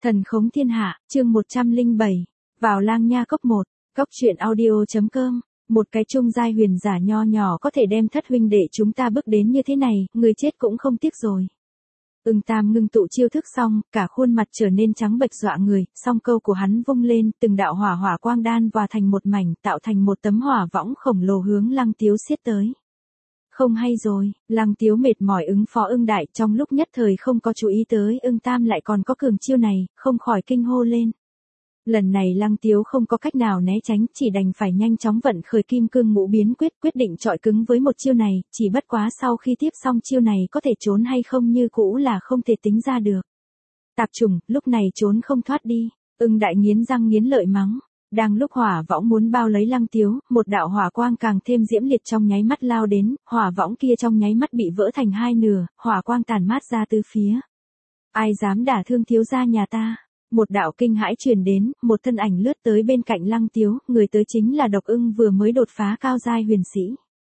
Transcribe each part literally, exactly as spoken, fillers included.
Thần khống thiên hạ, chương một trăm lẻ bảy. Vào lang nha cốc một, cốc truyện audio.com. Một cái trung giai huyền giả nho nhỏ có thể đem thất huynh đệ chúng ta bước đến như thế này, người chết cũng không tiếc rồi. Ưng Tam ngưng tụ chiêu thức xong, cả khuôn mặt trở nên trắng bệch dọa người, song câu của hắn vung lên, từng đạo hỏa hỏa quang đan hòa thành một mảnh, tạo thành một tấm hỏa võng khổng lồ hướng Lăng Tiếu xiết tới. Không hay rồi, Lăng Tiếu mệt mỏi ứng phó Ưng Đại, trong lúc nhất thời không có chú ý tới Ưng Tam lại còn có cường chiêu này, không khỏi kinh hô lên. Lần này Lăng Tiếu không có cách nào né tránh, chỉ đành phải nhanh chóng vận khởi kim cương ngũ biến quyết, quyết định chọi cứng với một chiêu này, chỉ bất quá sau khi tiếp xong chiêu này có thể trốn hay không như cũ là không thể tính ra được. Tạp trùng, lúc này trốn không thoát đi. Ưng Đại nghiến răng nghiến lợi mắng. Đang lúc hỏa võng muốn bao lấy Lăng Tiếu, một đạo hỏa quang càng thêm diễm liệt trong nháy mắt lao đến, hỏa võng kia trong nháy mắt bị vỡ thành hai nửa, hỏa quang tàn mát ra từ phía. Ai dám đả thương thiếu gia nhà ta? Một đạo kinh hãi truyền đến, một thân ảnh lướt tới bên cạnh Lăng Tiếu, người tới chính là Độc Ưng vừa mới đột phá cao giai huyền sĩ.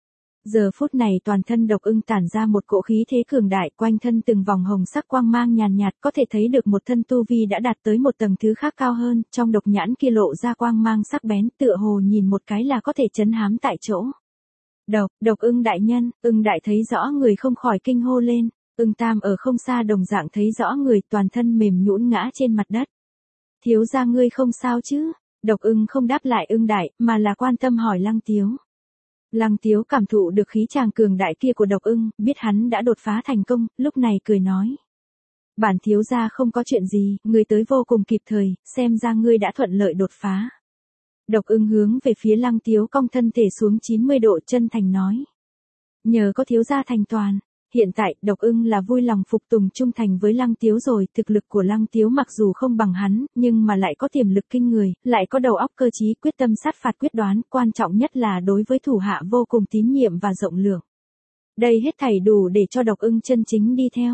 Giờ phút này toàn thân Độc Ưng tản ra một cỗ khí thế cường đại, quanh thân từng vòng hồng sắc quang mang nhàn nhạt, có thể thấy được một thân tu vi đã đạt tới một tầng thứ khác cao hơn, trong độc nhãn kia lộ ra quang mang sắc bén, tựa hồ nhìn một cái là có thể chấn hám tại chỗ. Độc, Độc Ưng đại nhân, Ưng Đại thấy rõ người không khỏi kinh hô lên. Ưng Tam ở không xa đồng dạng thấy rõ người, toàn thân mềm nhũn ngã trên mặt đất. Thiếu gia ngươi không sao chứ? Độc Ưng không đáp lại Ưng Đại, mà là quan tâm hỏi Lăng Tiếu. Lăng Tiếu cảm thụ được khí tràng cường đại kia của Độc Ưng, biết hắn đã đột phá thành công, lúc này cười nói. Bản thiếu gia không có chuyện gì, ngươi tới vô cùng kịp thời, xem ra ngươi đã thuận lợi đột phá. Độc Ưng hướng về phía Lăng Tiếu cong thân thể xuống chín mươi độ chân thành nói. Nhờ có thiếu gia thành toàn. Hiện tại, Độc Ưng là vui lòng phục tùng trung thành với Lăng Tiếu rồi, thực lực của Lăng Tiếu mặc dù không bằng hắn, nhưng mà lại có tiềm lực kinh người, lại có đầu óc cơ trí, quyết tâm sát phạt quyết đoán, quan trọng nhất là đối với thủ hạ vô cùng tín nhiệm và rộng lượng. Đây hết thảy đủ để cho Độc Ưng chân chính đi theo.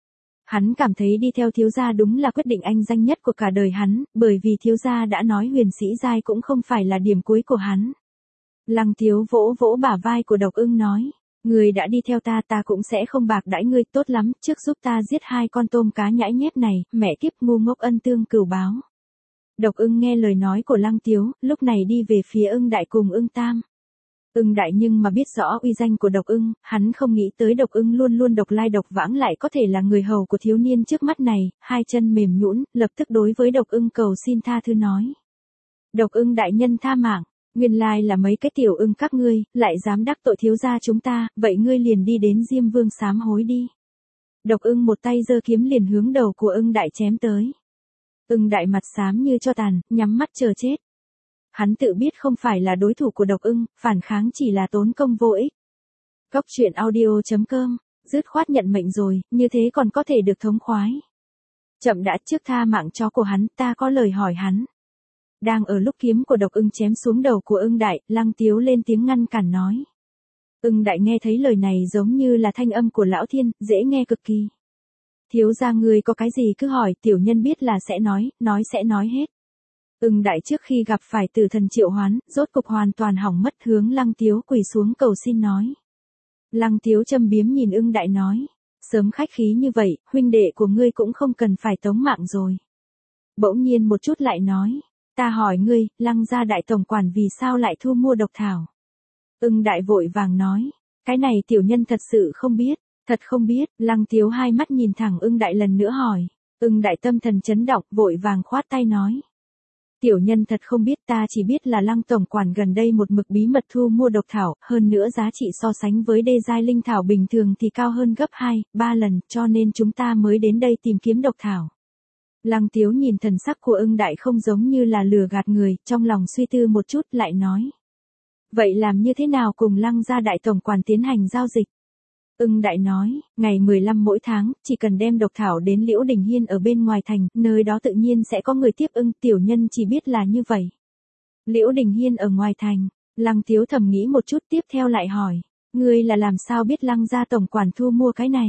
Hắn cảm thấy đi theo thiếu gia đúng là quyết định anh danh nhất của cả đời hắn, bởi vì thiếu gia đã nói huyền sĩ giai cũng không phải là điểm cuối của hắn. Lăng Tiếu vỗ vỗ bả vai của Độc Ưng nói. Người đã đi theo ta, ta cũng sẽ không bạc đãi ngươi, tốt lắm, trước giúp ta giết hai con tôm cá nhãi nhép này, mẹ kiếp ngu ngốc ân tương cửu báo. Độc Ưng nghe lời nói của Lăng Tiếu, lúc này đi về phía Ưng Đại cùng Ưng Tam. Ưng Đại nhưng mà biết rõ uy danh của Độc Ưng, hắn không nghĩ tới Độc Ưng luôn luôn độc lai độc vãng lại có thể là người hầu của thiếu niên trước mắt này, hai chân mềm nhũn, lập tức đối với Độc Ưng cầu xin tha thứ nói. Độc Ưng đại nhân tha mạng. Nguyên lai là mấy cái tiểu Ưng các ngươi, lại dám đắc tội thiếu gia chúng ta, vậy ngươi liền đi đến Diêm Vương sám hối đi. Độc Ưng một tay giơ kiếm liền hướng đầu của Ưng Đại chém tới. Ưng Đại mặt xám như cho tàn, nhắm mắt chờ chết. Hắn tự biết không phải là đối thủ của Độc Ưng, phản kháng chỉ là tốn công vô ích. Cốc truyện audio.com, dứt khoát nhận mệnh rồi, như thế còn có thể được thống khoái. Chậm đã, trước tha mạng chó của hắn, ta có lời hỏi hắn. Đang ở lúc kiếm của Độc Ưng chém xuống đầu của Ưng Đại, Lăng Tiếu lên tiếng ngăn cản nói. Ưng Đại nghe thấy lời này giống như là thanh âm của Lão Thiên, dễ nghe cực kỳ. Thiếu gia ngươi có cái gì cứ hỏi, tiểu nhân biết là sẽ nói, nói sẽ nói hết. Ưng Đại trước khi gặp phải tử thần triệu hoán, rốt cục hoàn toàn hỏng mất, hướng Lăng Tiếu quỳ xuống cầu xin nói. Lăng Tiếu châm biếm nhìn Ưng Đại nói. Sớm khách khí như vậy, huynh đệ của ngươi cũng không cần phải tống mạng rồi. Bỗng nhiên một chút lại nói. Ta hỏi ngươi, Lăng gia đại tổng quản vì sao lại thu mua độc thảo? Ưng Đại vội vàng nói, cái này tiểu nhân thật sự không biết, thật không biết. Lăng Tiếu hai mắt nhìn thẳng Ưng Đại lần nữa hỏi. Ưng Đại tâm thần chấn động, vội vàng khoát tay nói. Tiểu nhân thật không biết, ta chỉ biết là Lăng tổng quản gần đây một mực bí mật thu mua độc thảo, hơn nữa giá trị so sánh với đê giai linh thảo bình thường thì cao hơn gấp hai, ba lần, cho nên chúng ta mới đến đây tìm kiếm độc thảo. Lăng Tiếu nhìn thần sắc của Ưng Đại không giống như là lừa gạt người, trong lòng suy tư một chút lại nói. Vậy làm như thế nào cùng Lăng gia đại tổng quản tiến hành giao dịch? Ưng Đại nói, ngày mười lăm mỗi tháng, chỉ cần đem độc thảo đến Liễu Đình Hiên ở bên ngoài thành, nơi đó tự nhiên sẽ có người tiếp ưng, tiểu nhân chỉ biết là như vậy. Liễu Đình Hiên ở ngoài thành, Lăng Tiếu thầm nghĩ một chút tiếp theo lại hỏi, ngươi là làm sao biết Lăng gia tổng quản thu mua cái này?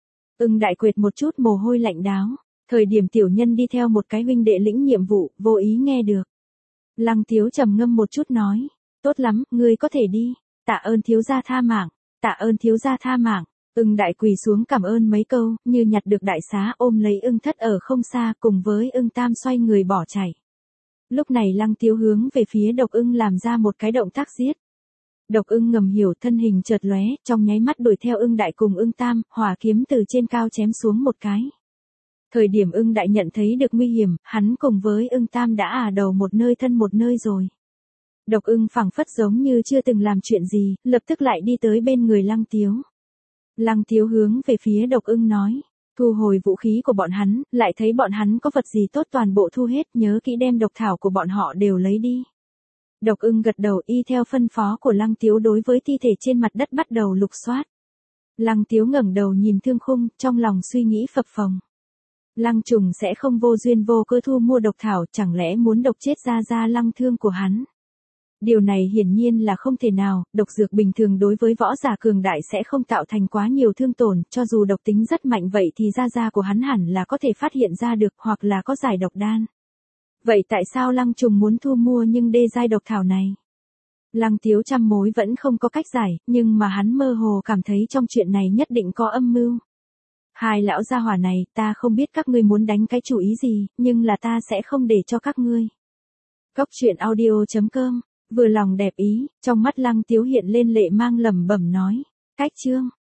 Ưng Đại quệt một chút mồ hôi lạnh đáo. Thời điểm tiểu nhân đi theo một cái huynh đệ lĩnh nhiệm vụ, vô ý nghe được. Lăng Tiếu trầm ngâm một chút nói, tốt lắm, ngươi có thể đi, tạ ơn thiếu gia tha mạng, tạ ơn thiếu gia tha mạng. Ưng đại quỳ xuống cảm ơn mấy câu, như nhặt được đại xá ôm lấy ưng thất ở không xa cùng với ưng tam xoay người bỏ chạy. Lúc này Lăng Tiếu hướng về phía độc ưng làm ra một cái động tác giết. Độc ưng ngầm hiểu thân hình chợt lóe, trong nháy mắt đuổi theo ưng đại cùng ưng tam, hỏa kiếm từ trên cao chém xuống một cái. Thời điểm ưng đại nhận thấy được nguy hiểm, hắn cùng với ưng tam đã ả đầu một nơi thân một nơi rồi. Độc ưng phảng phất giống như chưa từng làm chuyện gì, lập tức lại đi tới bên người Lăng Tiếu. Lăng Tiếu hướng về phía độc ưng nói, thu hồi vũ khí của bọn hắn, lại thấy bọn hắn có vật gì tốt toàn bộ thu hết, nhớ kỹ đem độc thảo của bọn họ đều lấy đi. Độc ưng gật đầu y theo phân phó của Lăng Tiếu đối với thi thể trên mặt đất bắt đầu lục soát. Lăng Tiếu ngẩng đầu nhìn Thương Khung, trong lòng suy nghĩ phập phồng. Lăng Trùng sẽ không vô duyên vô cớ thu mua độc thảo, chẳng lẽ muốn độc chết ra ra Lăng Thương của hắn. Điều này hiển nhiên là không thể nào, độc dược bình thường đối với võ giả cường đại sẽ không tạo thành quá nhiều thương tổn, cho dù độc tính rất mạnh vậy thì da da của hắn hẳn là có thể phát hiện ra được hoặc là có giải độc đan. Vậy tại sao Lăng Trùng muốn thu mua nhưng đê giai độc thảo này? Lăng Tiếu trăm mối vẫn không có cách giải, nhưng mà hắn mơ hồ cảm thấy trong chuyện này nhất định có âm mưu. Hai lão gia hỏa này, ta không biết các ngươi muốn đánh cái chủ ý gì, nhưng là ta sẽ không để cho các ngươi. Cốc truyện audio chấm com, vừa lòng đẹp ý, trong mắt Lăng Tiếu hiện lên lệ mang lẩm bẩm nói, cách chương.